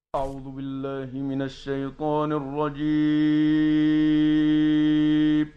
أعوذ بالله من الشيطان الرجيم.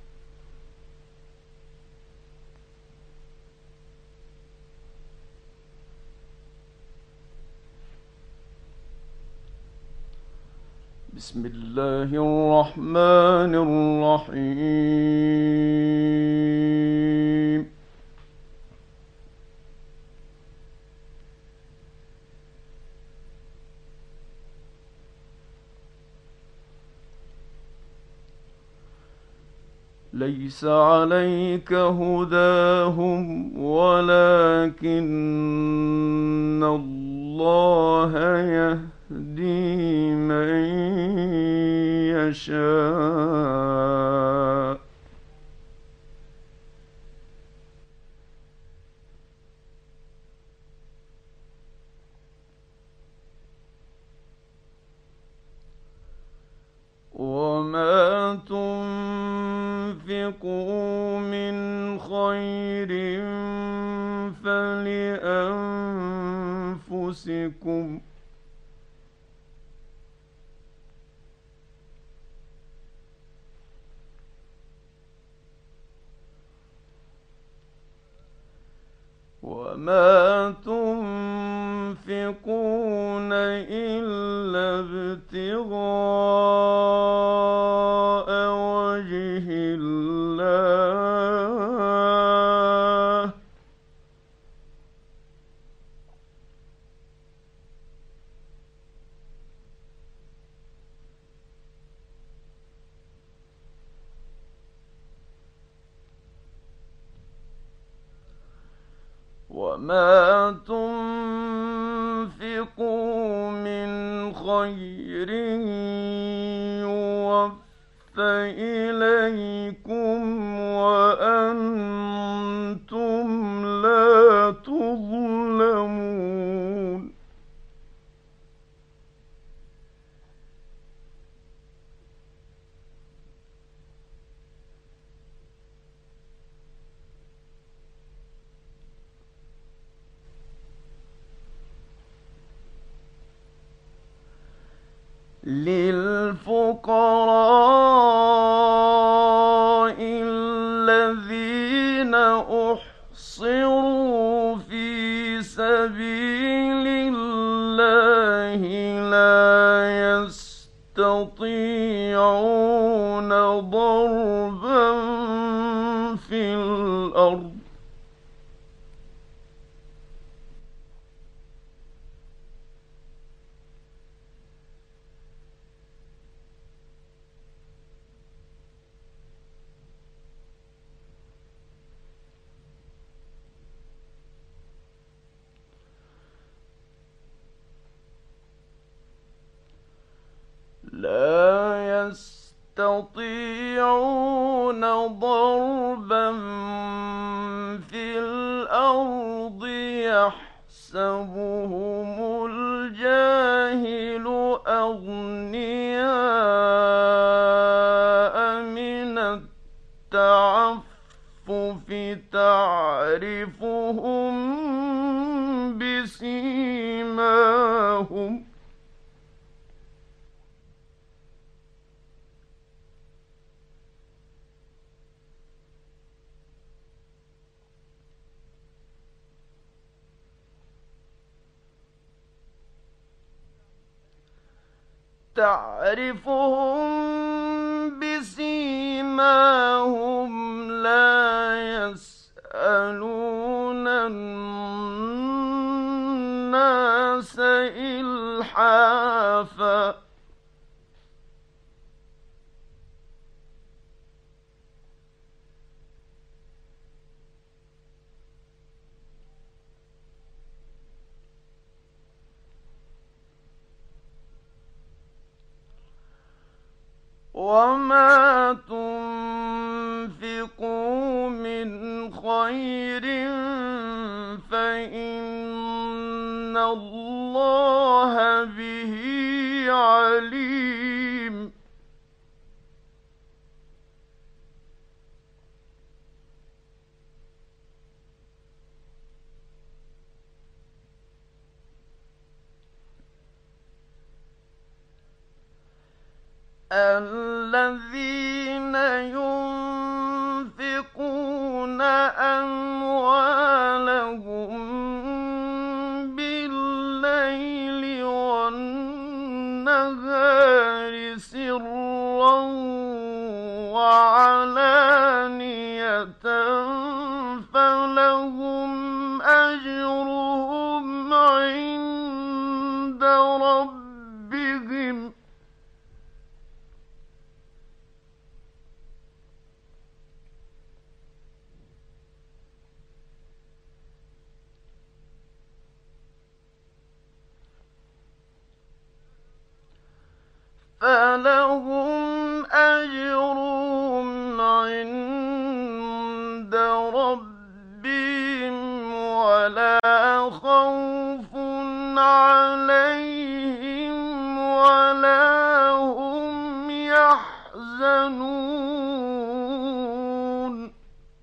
بسم الله الرحمن الرحيم. ليس عليك هداهم ولكن الله يهدي من يشاء. وما تنفقوا من خير فلأنفسكم. وما تنفقون إلا ابتغاء وجه الله. وما تنفقوا من خير يوفى إليكم وأنتم لا تظلمون. للفقراء الذين أحصروا في سبيل الله لا يستطيعون ضربا في الأرض ضربا في الأرض يحسبهم الجاهل أغنياء من التعفف تعرفهم بسيماهم لا يسألون الناس إلحافا. وما تنفقوا من خير فإن الله به عليم. الذين ينفقون أموالهم بالليل والنهار سرا وعلانية فلهم أجرهم عند ربهم فلهم أجرهم عند ربهم ولا خوف عليهم ولا هم يحزنون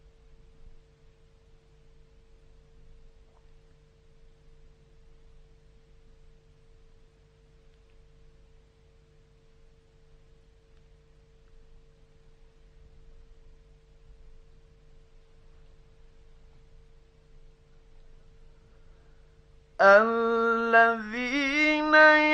الذين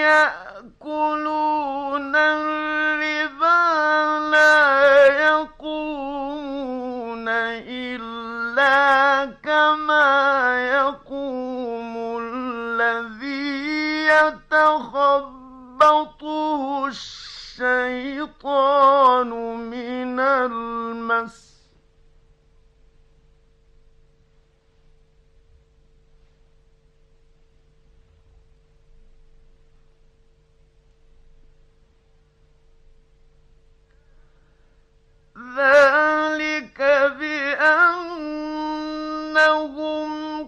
يأكلون الربا لا يقومون إلا كما يقوم الذي يتخبطه الشيطان من المس ذلك بأنهم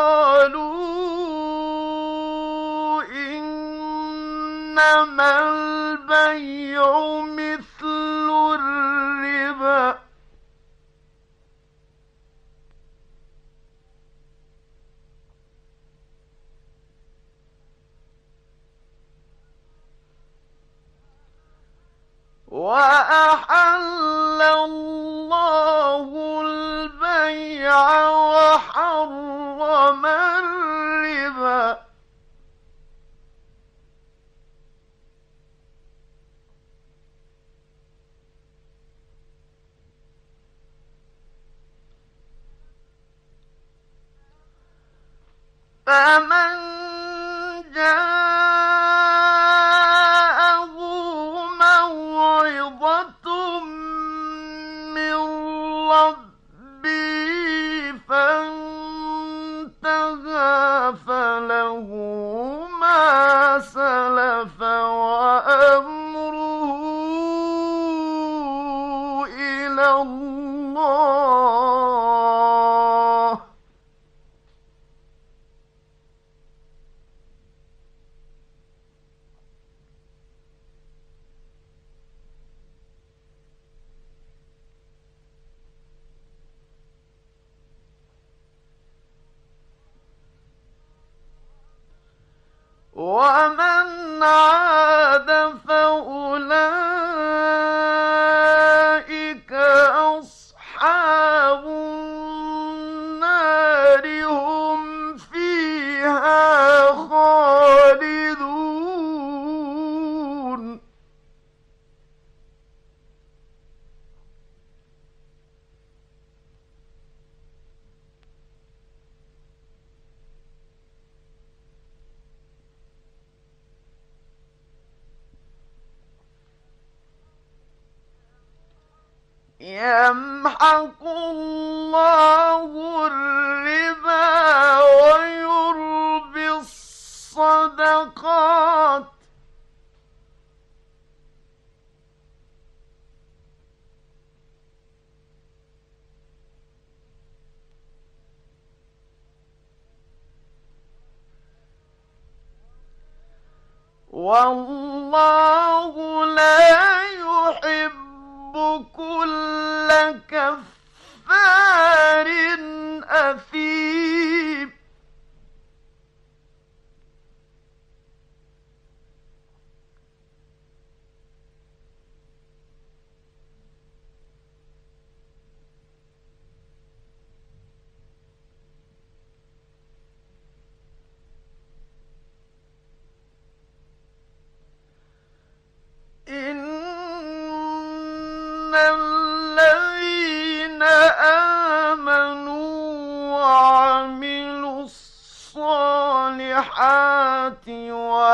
قالوا إنما البيع مثل الربا وأحل الله البيع وحرم الربا فمن جاءه موعظة من ربه فانتهى فله ما سلف وأمره إلى الله ومن عاد فأولئك أصحاب النار هم فيها خالدون يمحق الله الربا ويربي الصدقات والله لا يحب كل كفار أثيم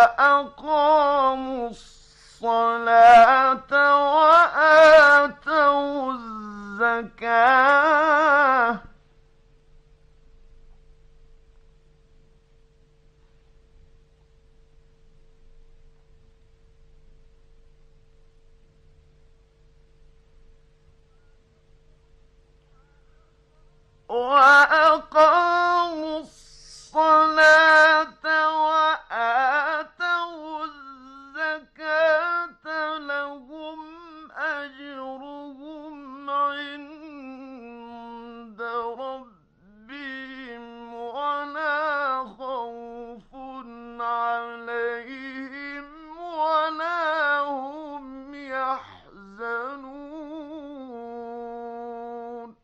وأقاموا الصلاة وآتوا الزكاة وأقاموا الصلاة وآتوا الزكاة لهم أجرهم عند ربهم ولا خوف عليهم ولا هم يحزنون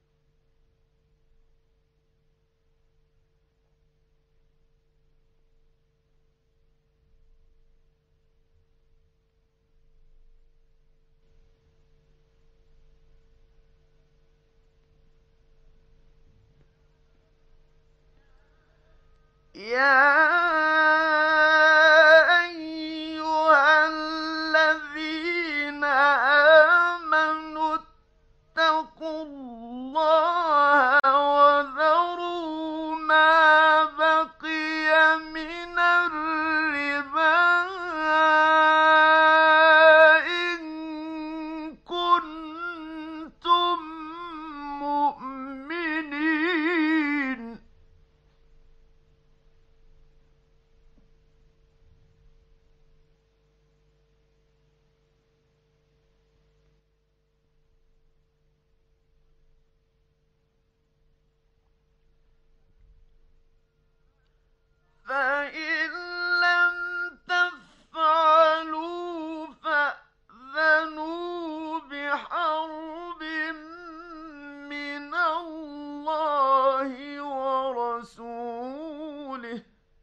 يا أيها الذين آمنوا اتقوا الله وذروا ما بقي من الربا إن كنتم مؤمنين فإن لم تفعلوا فأذنوا بحرب من الله ورسوله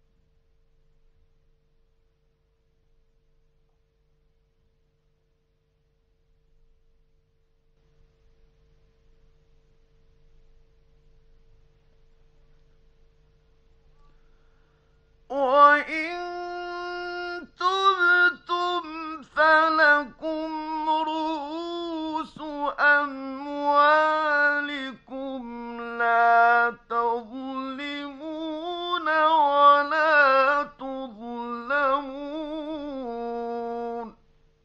وإن تبتم فلكم رؤوس أموالكم لا تظلمون ولا تظلمون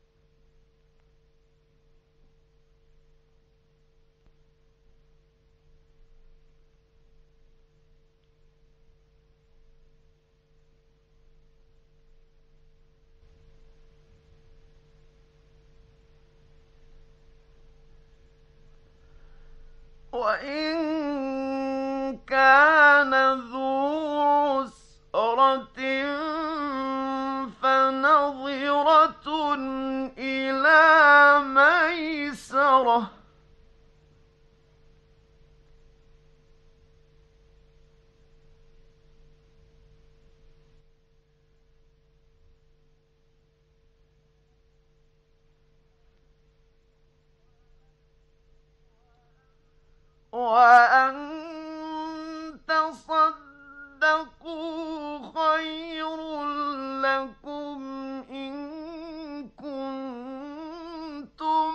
وإن كان ذو عسرة فنظرة إلى ميسرة وأن تصدقوا خير لكم إن كنتم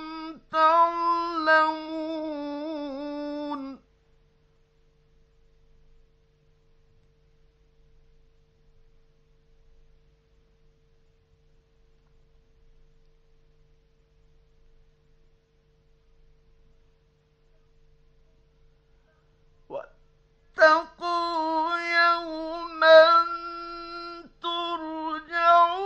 تعلمون واتقوا يوما ترجعون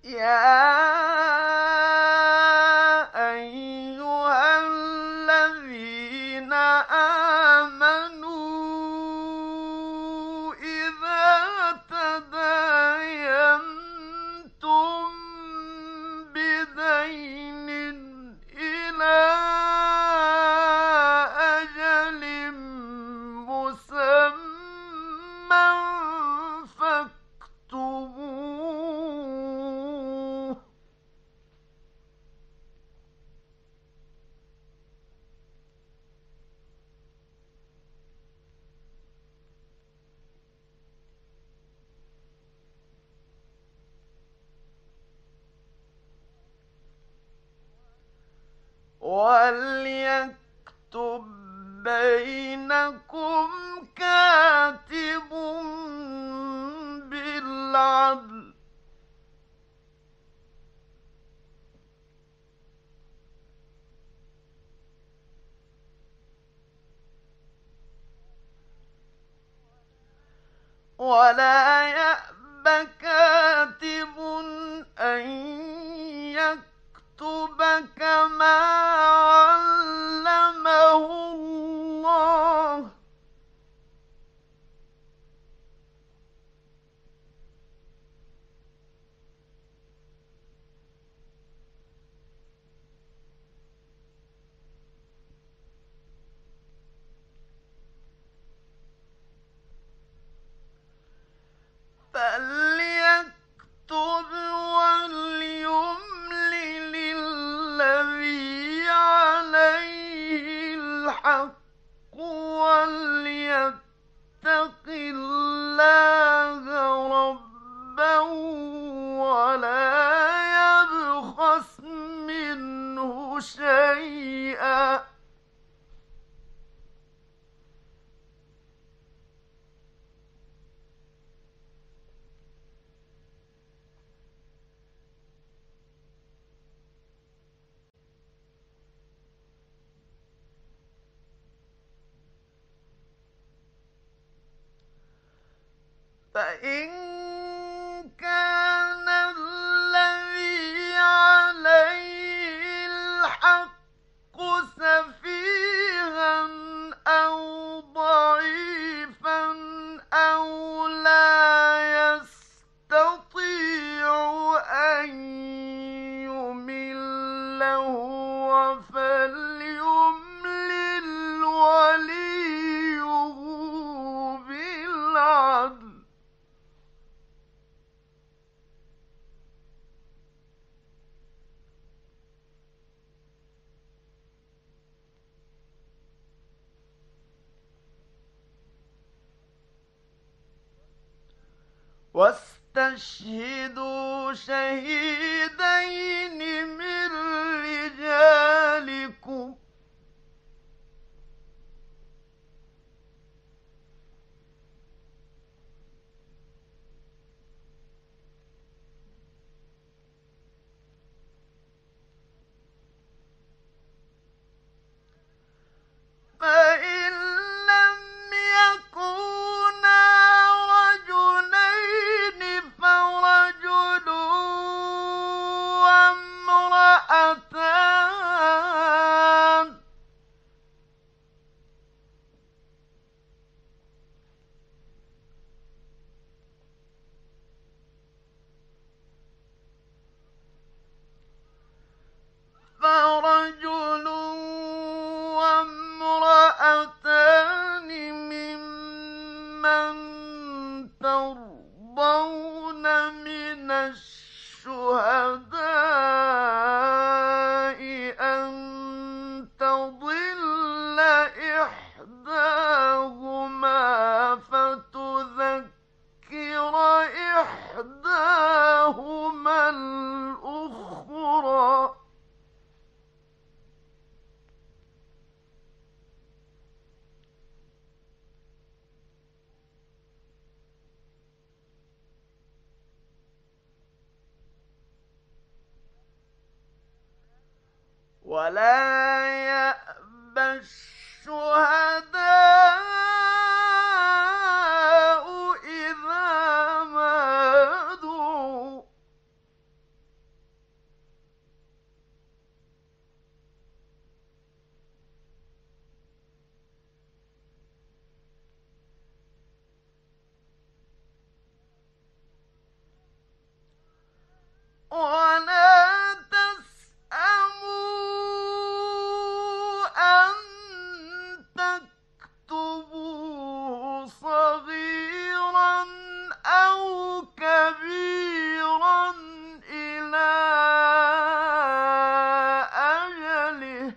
يا أيها الذين آمنوا إذا تداينتم بدين إلى أجل مسمى فاكتبوه. وليكتب بينكم كاتب بالعدل، ولا يأب كاتب أن يكتب كما علمه الله، فليكتب وليملل الذي عليه الحق وليتق الله ربه ولا يبخس منه شيئا، فإن كان الذي عليه الحق سفيها أو ضعيفا أو لا يستطيع أن يمل هو فليملل وليه بالعدل، واستشهدوا شهيدين من رجالكم، فإن لم يكونا رجلين فرجل وامرأتان، فرجل وامرأتان ممن ترضون من الشهداء أن تضل إحداهما فتذكر إحداهما الأخرى، ولا يأبى الشهداء إذا ما دعوا ولا تسأموا أن تكتبوه صغيرا أو كبيرا إلى أجله.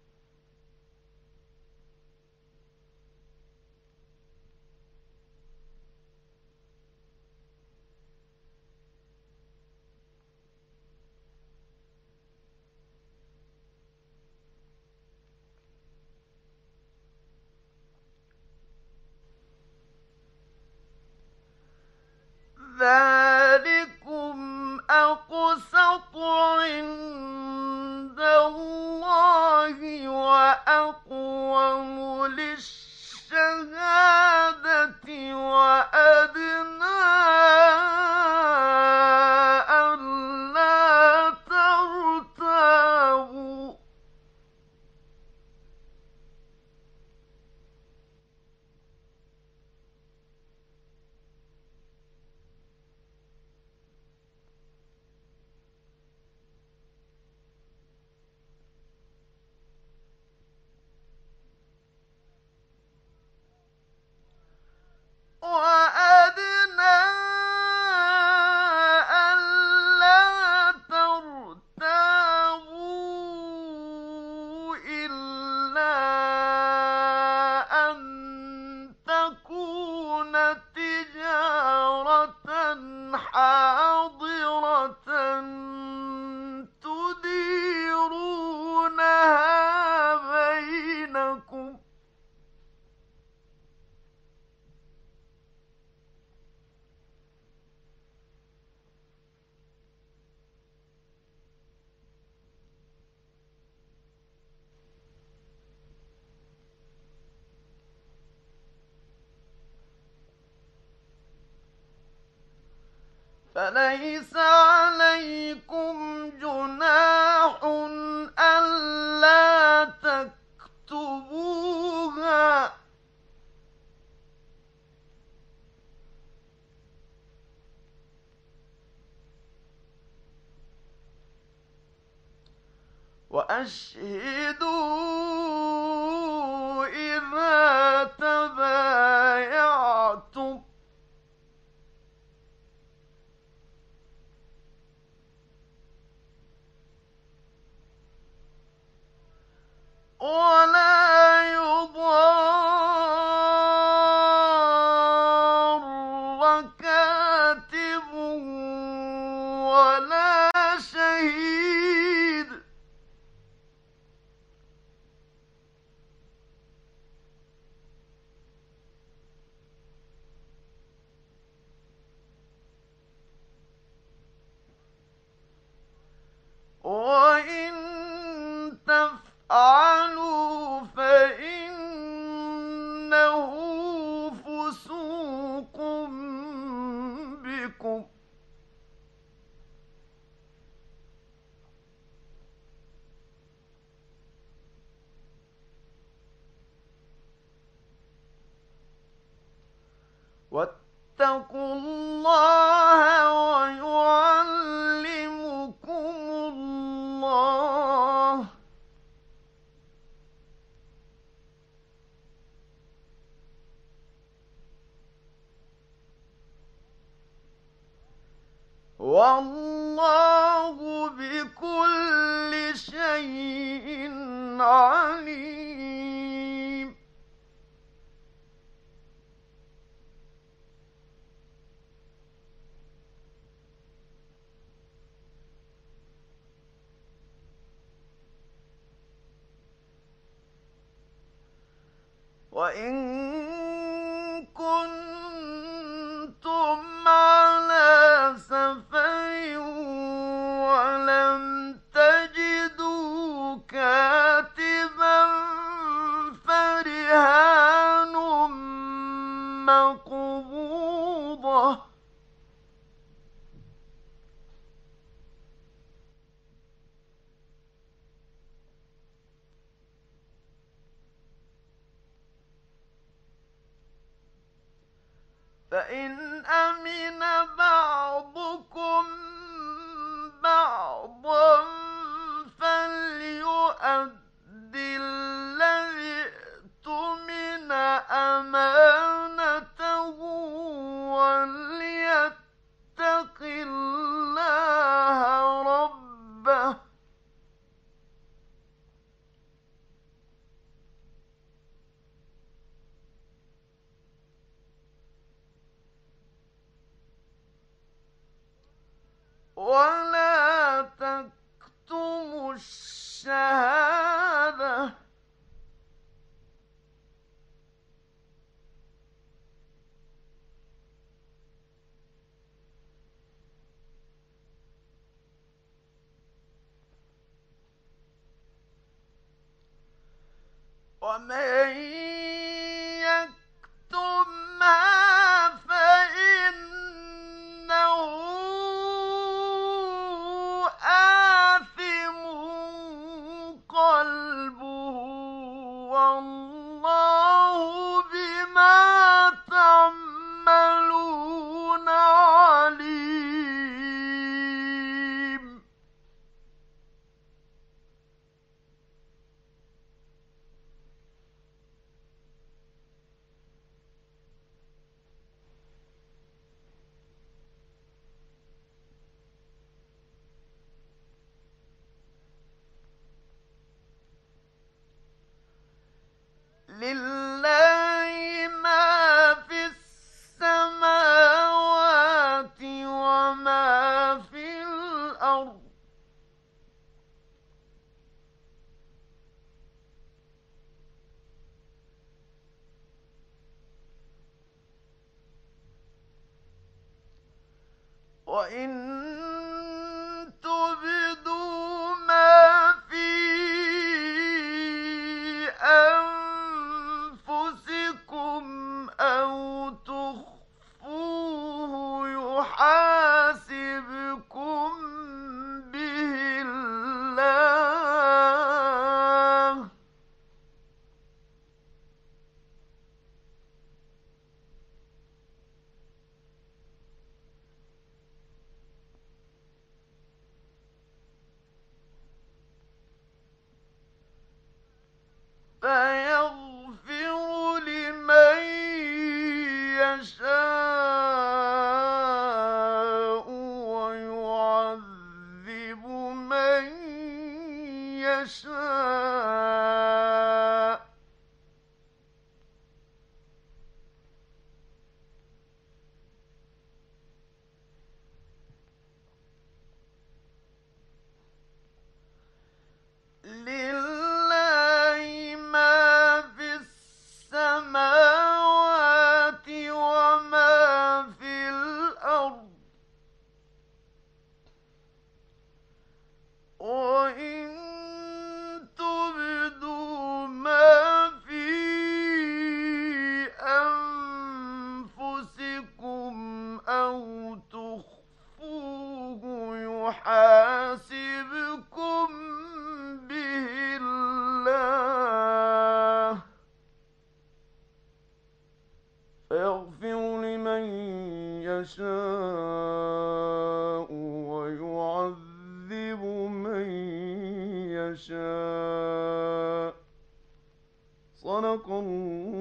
ذلكم أقسط عند الله وأقوم للشهادة وأدنى ألا ترتابوا. وأدنى ألا ترتابوا إلا أن تكون تجارة حاضرة تديرونها بينكم. فليس عليكم جناح ألا تكتبوها، وأشهدوا إذا تبايعتم، ولا يضار كاتب ولا شهيد. وإن تفعلوا فإنه فسوق بكم. واتقوا الله ويعلمكم الله، والله بكل شيء عليم. وإن كنتم على سفر ولم تجدوا كاتبا فرهان مقبوضة، فإن أمن بعضكم ومن يكتمها فإنه آثم قلبه والله بما تعملون عليم. لله ما في السماوات وما في الأرض وإن تبدوا ما في أنفسكم أو تخفوه يحاسبكم به الله فيغفر لمن يشاء ويعذب من يشاء لله ما في السماوات وما في الأرض وإن تبدوا ما في أنفسكم أو تخفوه يحاسبكم به الله فيغفر لمن يشاء ويعذب من يشاء صدق الله